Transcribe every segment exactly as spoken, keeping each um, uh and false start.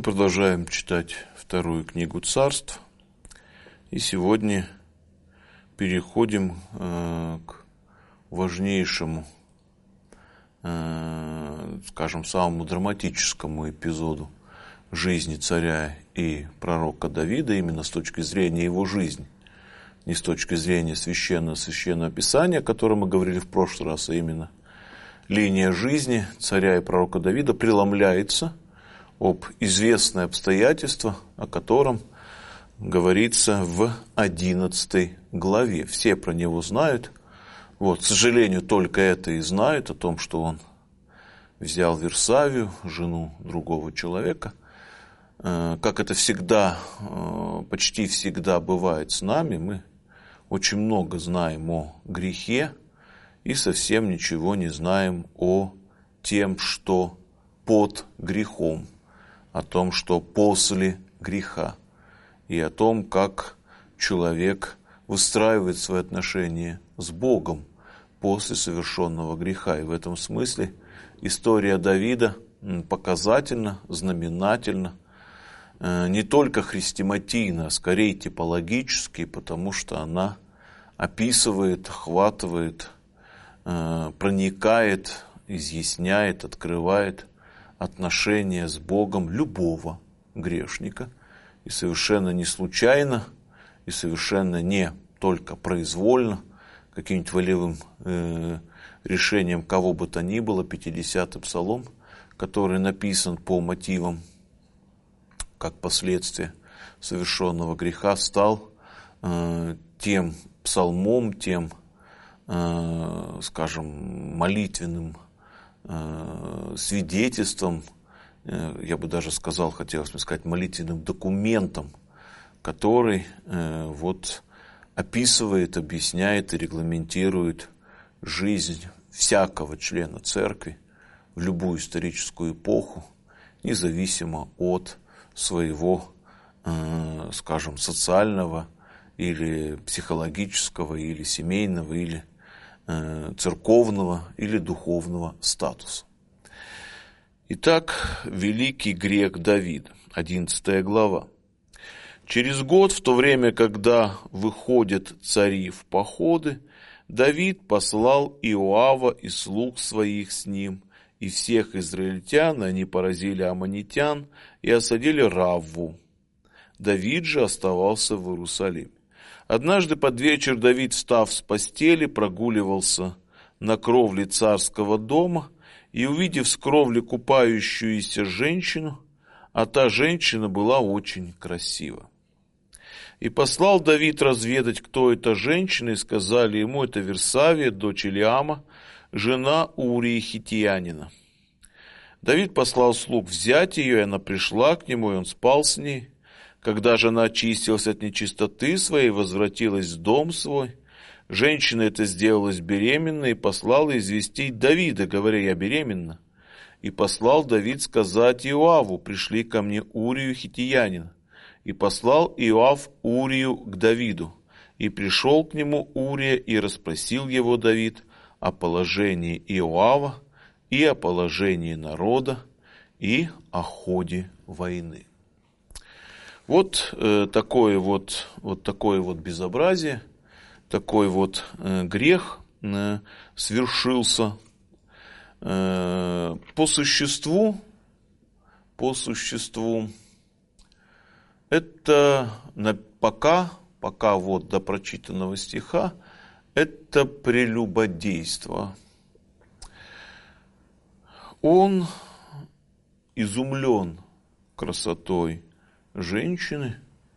продолжаем читать вторую книгу Царств, и сегодня переходим э, к важнейшему, э, скажем, самому драматическому эпизоду жизни царя и пророка Давида, именно с точки зрения его жизни, не с точки зрения священного, священного Писания, о котором мы говорили в прошлый раз, а именно линия жизни царя и пророка Давида преломляется об известное обстоятельство, о котором говорится в одиннадцатой главе. Все про него знают. Вот, к сожалению, только это и знают, о том, что он взял Версавию, жену другого человека. Как это всегда, почти всегда бывает с нами, мы очень много знаем о грехе и совсем ничего не знаем о тем, что под грехом, о том, что после греха, и о том, как человек выстраивает свои отношения с Богом после совершенного греха. И в этом смысле история Давида показательна, знаменательна, не только хрестоматийна, а скорее типологически, потому что она описывает, охватывает, проникает, изъясняет, открывает отношения с Богом любого грешника. И совершенно не случайно, и совершенно не только произвольно, каким-нибудь волевым э, решением кого бы то ни было, пятидесятый псалом, который написан по мотивам, как последствие совершенного греха, стал э, тем псалмом, тем, э, скажем, молитвенным свидетельством, я бы даже сказал, хотелось бы сказать, молитвенным документом, который вот описывает, объясняет и регламентирует жизнь всякого члена церкви в любую историческую эпоху, независимо от своего, скажем, социального или психологического, или семейного, или церковного или духовного статуса. Итак, великий грех Давида, одиннадцатая глава. Через год, в то время, когда выходят цари в походы, Давид послал Иоава и слуг своих с ним, и всех израильтян, и они поразили аммонитян и осадили Равву. Давид же оставался в Иерусалиме. Однажды под вечер Давид, встав с постели, прогуливался на кровле царского дома и, увидев с кровли купающуюся женщину, а та женщина была очень красива. И послал Давид разведать, кто эта женщина, и сказали ему: это Версавия, дочь Илиама, жена Урии хиттеянина. Давид послал слуг взять ее, и она пришла к нему, и он спал с ней. Когда же она очистилась от нечистоты своей, возвратилась в дом свой, женщина эта сделалась беременной и послала известить Давида, говоря: я беременна. И послал Давид сказать Иоаву: пришли ко мне Урию хиттеянина. И послал Иоав Урию к Давиду. И пришел к нему Урия, и расспросил его Давид о положении Иоава, и о положении народа, и о ходе войны. Вот э, такое вот, вот такое вот безобразие, такой вот э, грех э, свершился. Э, по существу, по существу, это на, пока, пока вот до прочитанного стиха, это прелюбодейство. Он изумлен красотой женщины.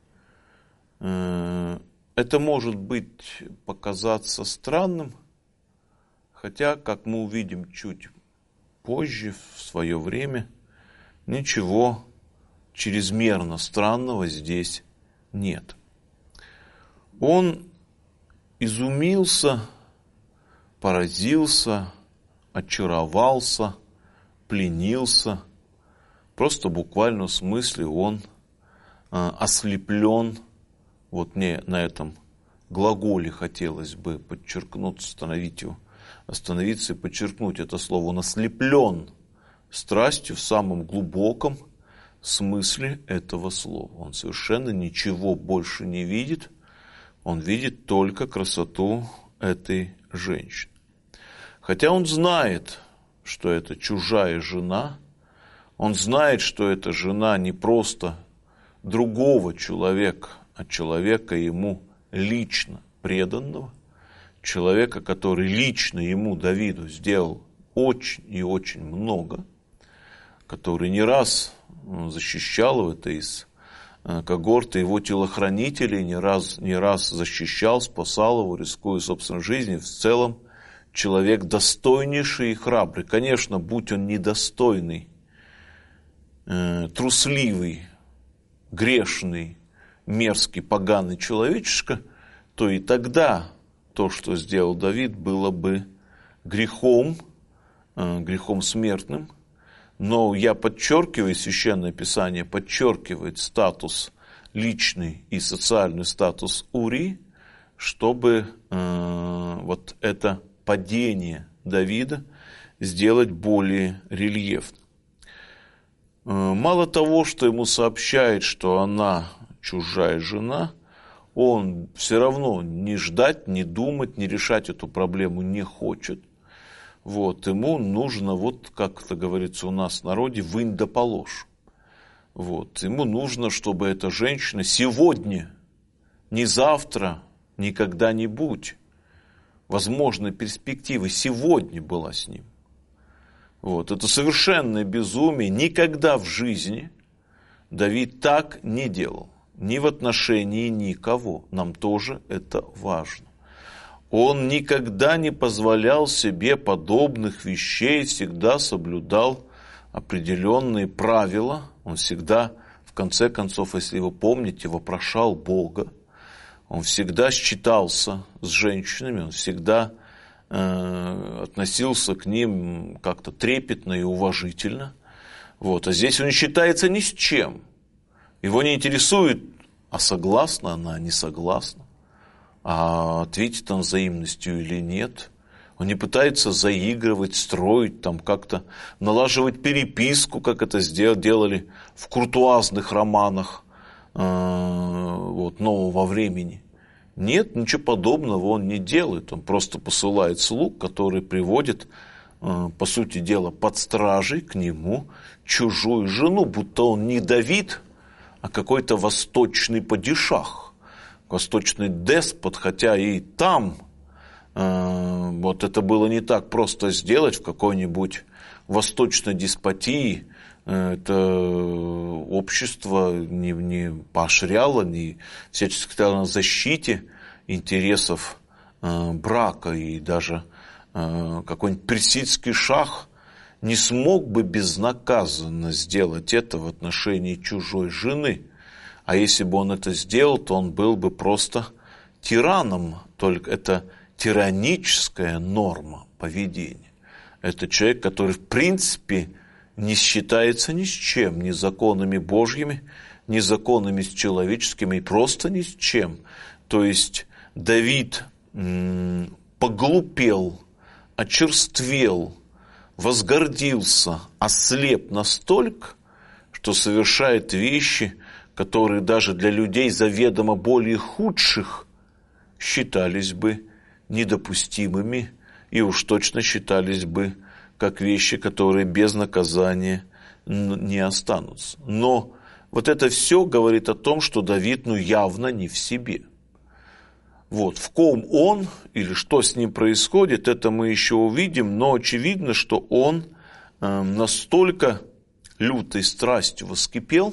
Это может быть показаться странным, хотя, как мы увидим чуть позже, в свое время, ничего чрезмерно странного здесь нет. Он изумился, поразился, очаровался, пленился. Просто в буквальном смысле он ослеплен. Вот мне на этом глаголе хотелось бы подчеркнуть, остановить его, остановиться и подчеркнуть это слово. Он ослеплен страстью в самом глубоком, смысле этого слова. Он совершенно ничего больше не видит, он видит только красоту этой женщины. Хотя он знает, что это чужая жена, он знает, что эта жена не просто другого человека, а человека ему лично преданного, человека, который лично ему, Давиду, сделал очень и очень много, который не раз защищал его, это из когорты его телохранителей, не раз, не раз защищал, спасал его, рискуя собственной жизнью. В целом человек достойнейший и храбрый. Конечно, будь он недостойный, э, трусливый, грешный, мерзкий, поганый человечишка, то и тогда то, что сделал Давид, было бы грехом, э, грехом смертным. Но я подчеркиваю, Священное Писание подчеркивает статус личный и социальный статус Урии, чтобы э, вот это падение Давида сделать более рельефным. Э, мало того, что ему сообщает, что она чужая жена, он все равно не ждать, не думать, не решать эту проблему не хочет. Вот, ему нужно, вот как это говорится у нас в народе, вынь да положь. Вот, ему нужно, чтобы эта женщина сегодня, не завтра, не когда-нибудь, возможно, перспективы сегодня была с ним. Вот, это совершенное безумие. Никогда в жизни Давид так не делал. Ни в отношении никого. Нам тоже это важно. Он никогда не позволял себе подобных вещей, всегда соблюдал определенные правила. Он всегда, в конце концов, если вы помните, вопрошал Бога. Он всегда считался с женщинами, он всегда э, относился к ним как-то трепетно и уважительно. Вот. А здесь он не считается ни с чем. Его не интересует, а согласна она, не согласна. А ответит он взаимностью или нет. Он не пытается заигрывать, строить, там как-то налаживать переписку, как это делали в куртуазных романах э, вот, нового времени. Нет, ничего подобного он не делает. Он просто посылает слуг, которые приводят, э, по сути дела, под стражей к нему чужую жену, будто он не Давид, а какой-то восточный падишах. Восточный деспот, хотя и там э, вот это было не так просто сделать в какой-нибудь восточной деспотии. Э, это общество не, не поощряло, не всячески стояло на защите интересов э, брака. И даже э, какой-нибудь персидский шах не смог бы безнаказанно сделать это в отношении чужой жены. А если бы он это сделал, то он был бы просто тираном. Только это тираническая норма поведения. Это человек, который в принципе не считается ни с чем, ни законами Божьими, ни законами человеческими, и просто ни с чем. То есть Давид м- поглупел, очерствел, возгордился, ослеп настолько, что совершает вещи, которые даже для людей заведомо более худших считались бы недопустимыми и уж точно считались бы как вещи, которые без наказания не останутся. Но вот это все говорит о том, что Давид ну явно не в себе. Вот, в ком он или что с ним происходит, это мы еще увидим, но очевидно, что он э, настолько лютой страстью воскипел,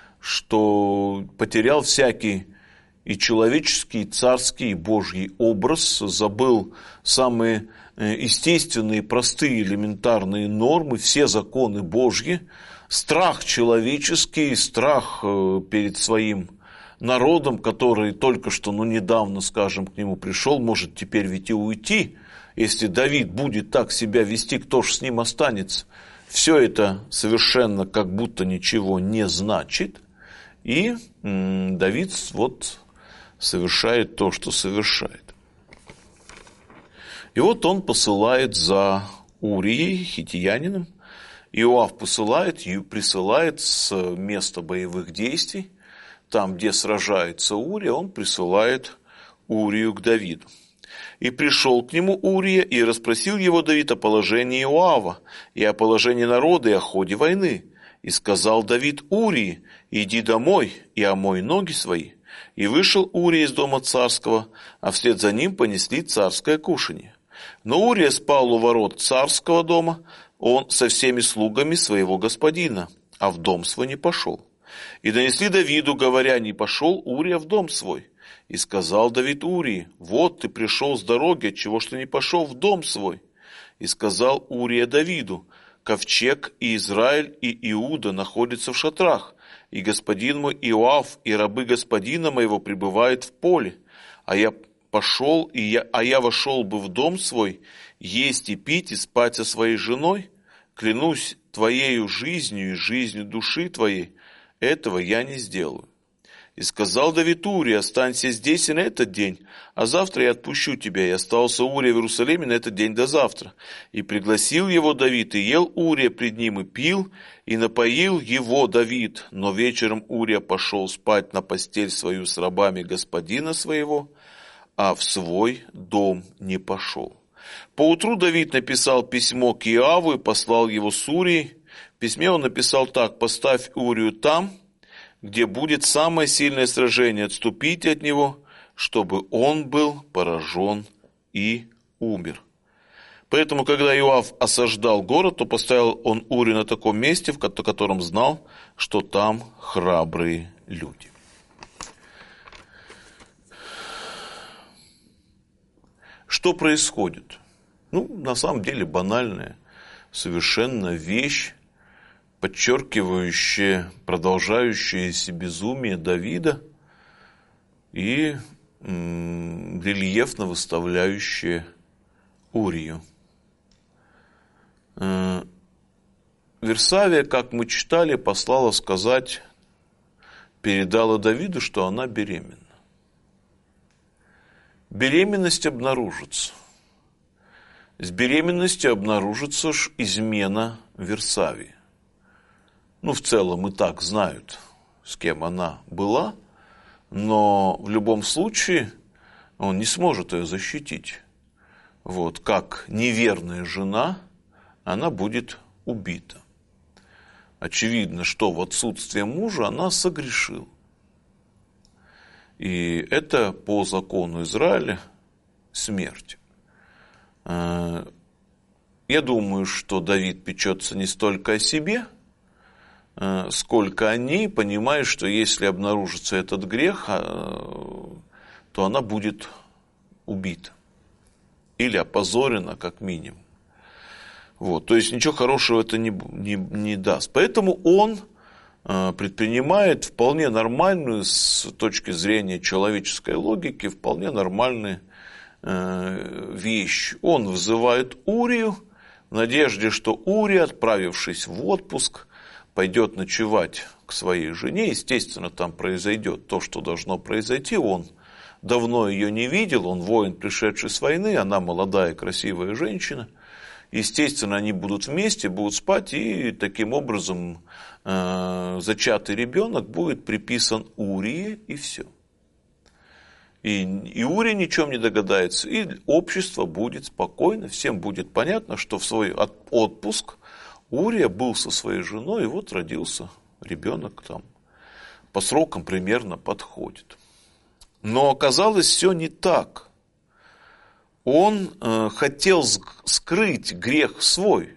что потерял всякий и человеческий, и царский, и божий образ, забыл самые естественные, простые, элементарные нормы, все законы Божьи, страх человеческий, страх перед своим народом, который только что, ну, недавно, скажем, к нему пришел, может теперь ведь и уйти. Если Давид будет так себя вести, кто ж с ним останется? Все это совершенно как будто ничего не значит. И м, Давид вот совершает то, что совершает. И вот он посылает за Урией, хиттиянином, Иоав посылает, присылает с места боевых действий, там, где сражается Урия, он присылает Урию к Давиду. И пришел к нему Урия, и расспросил его Давид о положении Иоава, и о положении народа, и о ходе войны. И сказал Давид Урии: иди домой и омой ноги свои. И вышел Урия из дома царского, а вслед за ним понесли царское кушанье. Но Урия спал у ворот царского дома, он со всеми слугами своего господина, а в дом свой не пошел. И донесли Давиду, говоря: не пошел Урия в дом свой. И сказал Давид Урии: вот ты пришел с дороги, отчего что не пошел в дом свой. И сказал Урия Давиду: ковчег и Израиль и Иуда находятся в шатрах, и господин мой Иоав и рабы господина моего пребывают в поле, а я пошел, и я, а я вошел бы в дом свой, есть и пить, и спать со своей женой, клянусь твоею жизнью и жизнью души твоей, этого я не сделаю. И сказал Давид Урии: останься здесь и на этот день, а завтра я отпущу тебя. И остался Урия в Иерусалиме на этот день до завтра. И пригласил его Давид, и ел Урия пред ним, и пил, и напоил его Давид. Но вечером Урия пошел спать на постель свою с рабами господина своего, а в свой дом не пошел. Поутру Давид написал письмо к Иоаву и послал его с Урией. В письме он написал так: поставь Урию там, где будет самое сильное сражение, отступите от него, чтобы он был поражен и умер. Поэтому, когда Иоав осаждал город, то поставил он Урию на таком месте, в котором знал, что там храбрые люди. Что происходит? Ну, на самом деле банальная совершенно вещь, подчеркивающее продолжающееся безумие Давида и м, рельефно выставляющее Урию. Э, Версавия, как мы читали, послала сказать, передала Давиду, что она беременна. Беременность обнаружится. С беременностью обнаружится измена Версавии. Ну, в целом и так знают, с кем она была, но в любом случае он не сможет ее защитить. Вот, как неверная жена, она будет убита. Очевидно, что в отсутствие мужа она согрешила. И это по закону Израиля смерть. Я думаю, что Давид печется не столько о себе, сколько о ней, понимая, что если обнаружится этот грех, то она будет убита или опозорена, как минимум. Вот, то есть ничего хорошего это не, не, не даст. Поэтому он предпринимает вполне нормальную, с точки зрения человеческой логики, вполне нормальную вещь. Он вызывает Урию в надежде, что Урия, отправившись в отпуск, пойдет ночевать к своей жене. Естественно, там произойдет то, что должно произойти. Он давно ее не видел, он воин, пришедший с войны, она молодая, красивая женщина. Естественно, они будут вместе, будут спать, и таким образом э, зачатый ребенок будет приписан Урии, и все. И, и Урия ни о чем не догадается, и общество будет спокойно, всем будет понятно, что в свой отпуск Урия был со своей женой, и вот родился ребенок там. По срокам примерно подходит. Но оказалось все не так. Он э, хотел скрыть грех свой.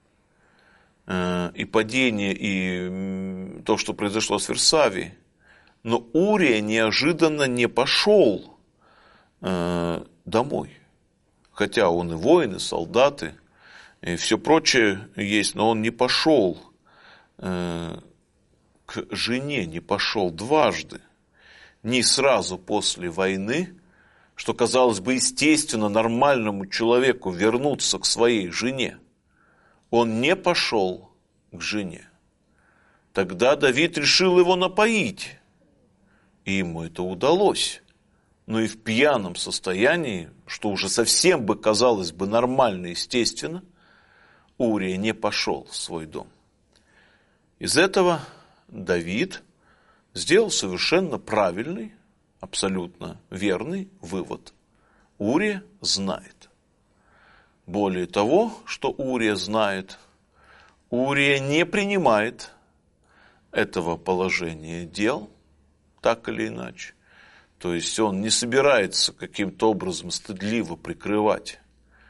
Э, и падение, и то, что произошло с Версавией. Но Урия неожиданно не пошел э, домой. Хотя он и воин, и солдаты, и все прочее есть, но он не пошел э, к жене, не пошел дважды. Не сразу после войны, что казалось бы естественно нормальному человеку вернуться к своей жене. Он не пошел к жене. Тогда Давид решил его напоить. И ему это удалось. Но и в пьяном состоянии, что уже совсем бы казалось бы нормально, естественно, Урия не пошел в свой дом. Из этого Давид сделал совершенно правильный, абсолютно верный вывод. Урия знает. Более того, что Урия знает, Урия не принимает этого положения дел, так или иначе. То есть он не собирается каким-то образом стыдливо прикрывать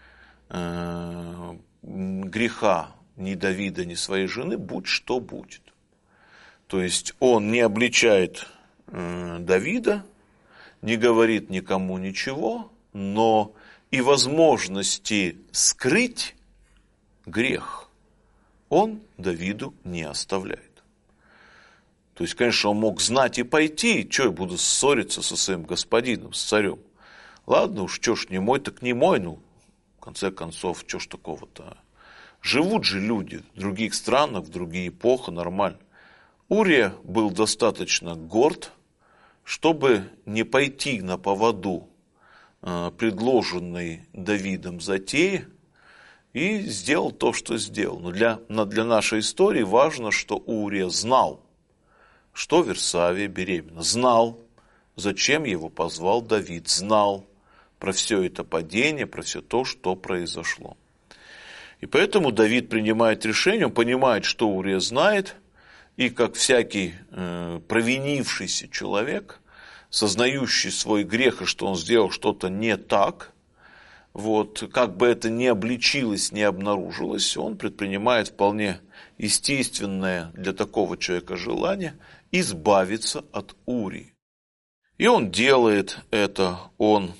э, греха ни Давида, ни своей жены, будь что будет. То есть он не обличает э, Давида, не говорит никому ничего, но и возможности скрыть грех он Давиду не оставляет. То есть, конечно, он мог знать и пойти, что я буду ссориться со своим господином, с царем. Ладно уж, что ж, не мой, так не мой, ну, в конце концов, что ж такого-то. Живут же люди в других странах, в другие эпохи, нормально. Урия был достаточно горд, чтобы не пойти на поводу э, предложенной Давидом затеи, и сделал то, что сделал. Но для, для нашей истории важно, что Урия знал, что Версавия беременна. Знал, зачем его позвал Давид. Знал про все это падение, про все то, что произошло. И поэтому Давид принимает решение, он понимает, что Урия знает, и как всякий э, провинившийся человек, сознающий свой грех и что он сделал что-то не так, вот, как бы это ни обличилось, ни обнаружилось, он предпринимает вполне естественное для такого человека желание избавиться от Урии. И он делает это, он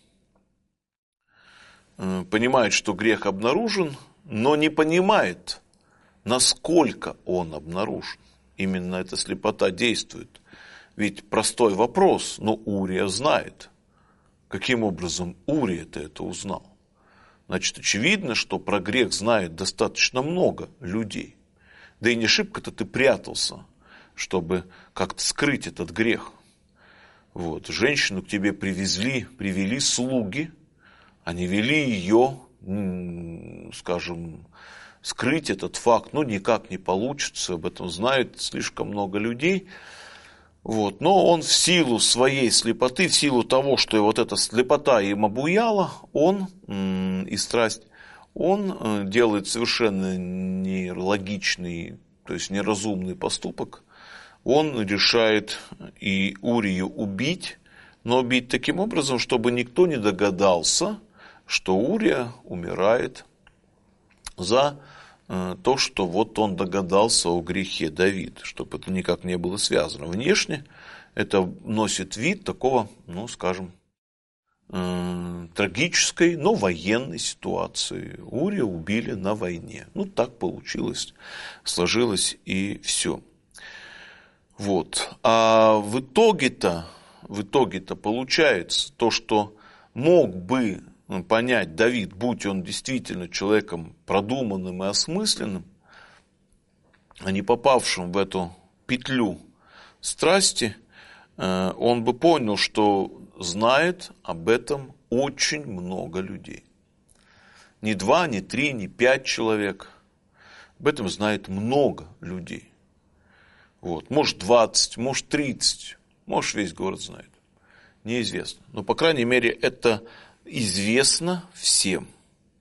э, понимает, что грех обнаружен, но не понимает, насколько он обнаружен. Именно эта слепота действует. Ведь простой вопрос, но Урия знает. Каким образом Урия-то это узнал? Значит, очевидно, что про грех знает достаточно много людей. Да и не шибко-то ты прятался, чтобы как-то скрыть этот грех. Вот. Женщину к тебе привезли, привели слуги, они вели ее, скажем, скрыть этот факт, ну, никак не получится, об этом знает слишком много людей. Вот. Но он в силу своей слепоты, в силу того, что вот эта слепота им обуяла, он и страсть, он делает совершенно нелогичный, то есть неразумный поступок. Он решает и Урию убить, но убить таким образом, чтобы никто не догадался, что Урия умирает за то, что вот он догадался о грехе Давида, чтобы это никак не было связано. Внешне это носит вид такого, ну, скажем, э, трагической, но военной ситуации. Урия убили на войне. Ну, так получилось, сложилось и все. Вот. А в итоге-то, в итоге-то получается то, что мог бы понять Давид, будь он действительно человеком продуманным и осмысленным, а не попавшим в эту петлю страсти, он бы понял, что знает об этом очень много людей. Не два, не три, не пять человек. Об этом знает много людей. Вот. Может двадцать, может тридцать, может весь город знает. Неизвестно. Но, по крайней мере, это известно всем.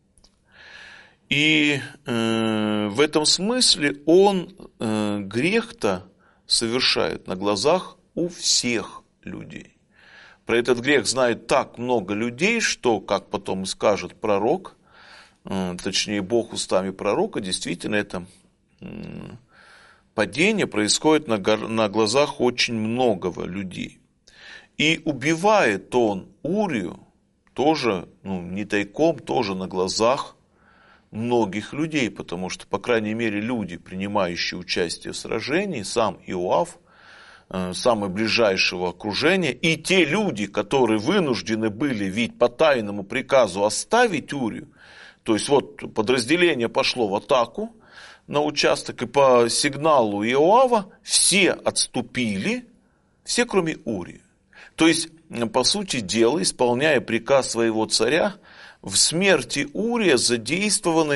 И э, в этом смысле он э, грех-то совершает на глазах у всех людей. Про этот грех знает так много людей, что, как потом скажет пророк, э, точнее Бог устами пророка, действительно это э, падение происходит на, на глазах очень многого людей. И убивает он Урию тоже, ну, не тайком, тоже на глазах многих людей, потому что, по крайней мере, люди, принимающие участие в сражении, сам Иоав, э, самое ближайшего окружения, и те люди, которые вынуждены были, ведь по тайному приказу оставить Урию, то есть вот подразделение пошло в атаку на участок, и по сигналу Иоава все отступили, все кроме Урии. То есть, по сути дела, исполняя приказ своего царя, в смерти Урия задействованы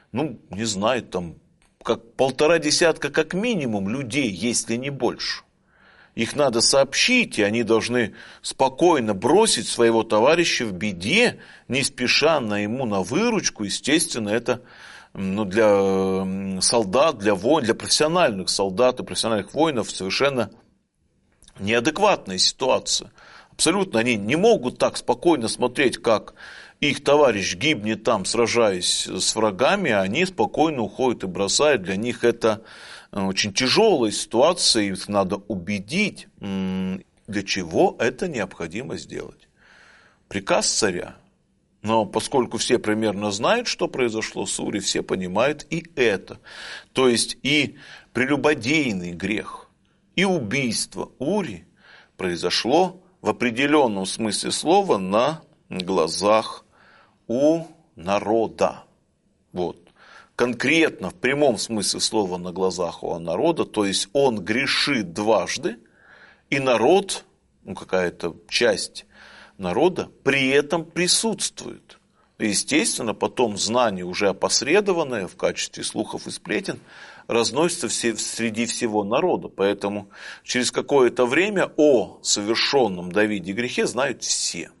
ну, не знаю, там, как полтора десятка как минимум людей, если не больше. Их надо сообщить, и они должны спокойно бросить своего товарища в беде, не спеша на ему на выручку. Естественно, это ну, для солдат, для воинов, для профессиональных солдат и профессиональных воинов совершенно неадекватная ситуация. Абсолютно они не могут так спокойно смотреть, как их товарищ гибнет там, сражаясь с врагами, а они спокойно уходят и бросают. Для них это очень тяжелая ситуация, их надо убедить, для чего это необходимо сделать. Приказ царя. Но поскольку все примерно знают, что произошло с Ури, все понимают и это. То есть и прелюбодейный грех, и убийство Ури произошло в определенном смысле слова на глазах у народа. Вот. Конкретно, в прямом смысле слова, на глазах у народа, то есть он грешит дважды, и народ, ну какая-то часть народа, при этом присутствует. Естественно, потом знание, уже опосредованное в качестве слухов и сплетен, разносится среди всего народа. Поэтому через какое-то время о совершенном Давиде грехе знают все.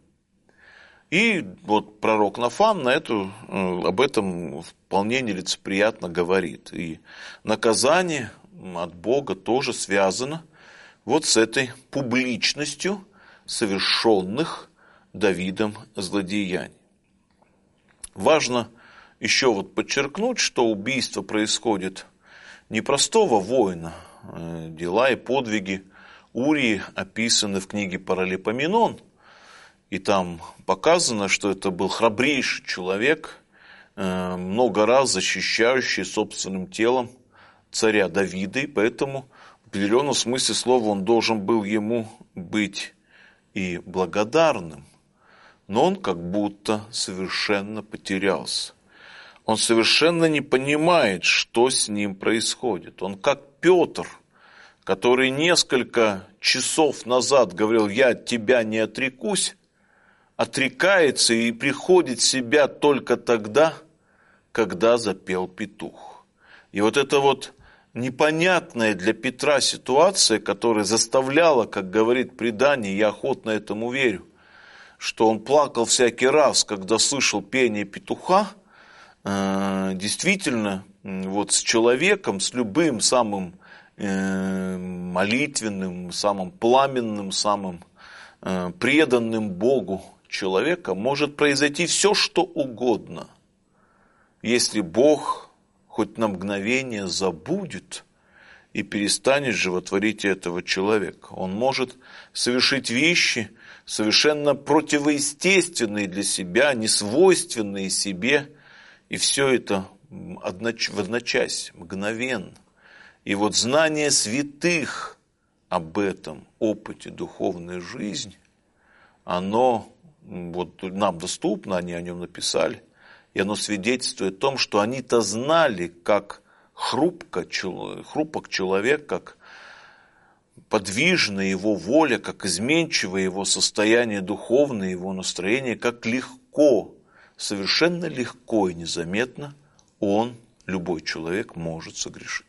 И вот пророк Нафан на эту, об этом вполне нелицеприятно говорит. И наказание от Бога тоже связано вот с этой публичностью совершенных Давидом злодеяний. Важно еще вот подчеркнуть, что убийство происходит не простого воина. Дела и подвиги Урии описаны в книге Паралипоменон. И там показано, что это был храбрейший человек, много раз защищающий собственным телом царя Давида. И поэтому в определенном смысле слова он должен был ему быть и благодарным. Но он как будто совершенно потерялся. Он совершенно не понимает, что с ним происходит. Он как Петр, который несколько часов назад говорил: «Я от тебя не отрекусь», отрекается и приходит в себя только тогда, когда запел петух. И вот это вот непонятная для Петра ситуация, которая заставляла, как говорит предание, я охотно этому верю, что он плакал всякий раз, когда слышал пение петуха, действительно, вот с человеком, с любым самым молитвенным, самым пламенным, самым преданным Богу человека может произойти все, что угодно, если Бог хоть на мгновение забудет и перестанет животворить этого человека. Он может совершить вещи совершенно противоестественные для себя, несвойственные себе, и все это в одночасье, мгновенно. И вот знание святых об этом опыте духовной жизни, оно вот нам доступно, они о нем написали, и оно свидетельствует о том, что они-то знали, как хрупко, хрупок человек, как подвижна его воля, как изменчиво его состояние духовное, его настроение, как легко, совершенно легко и незаметно он, любой человек, может согрешить.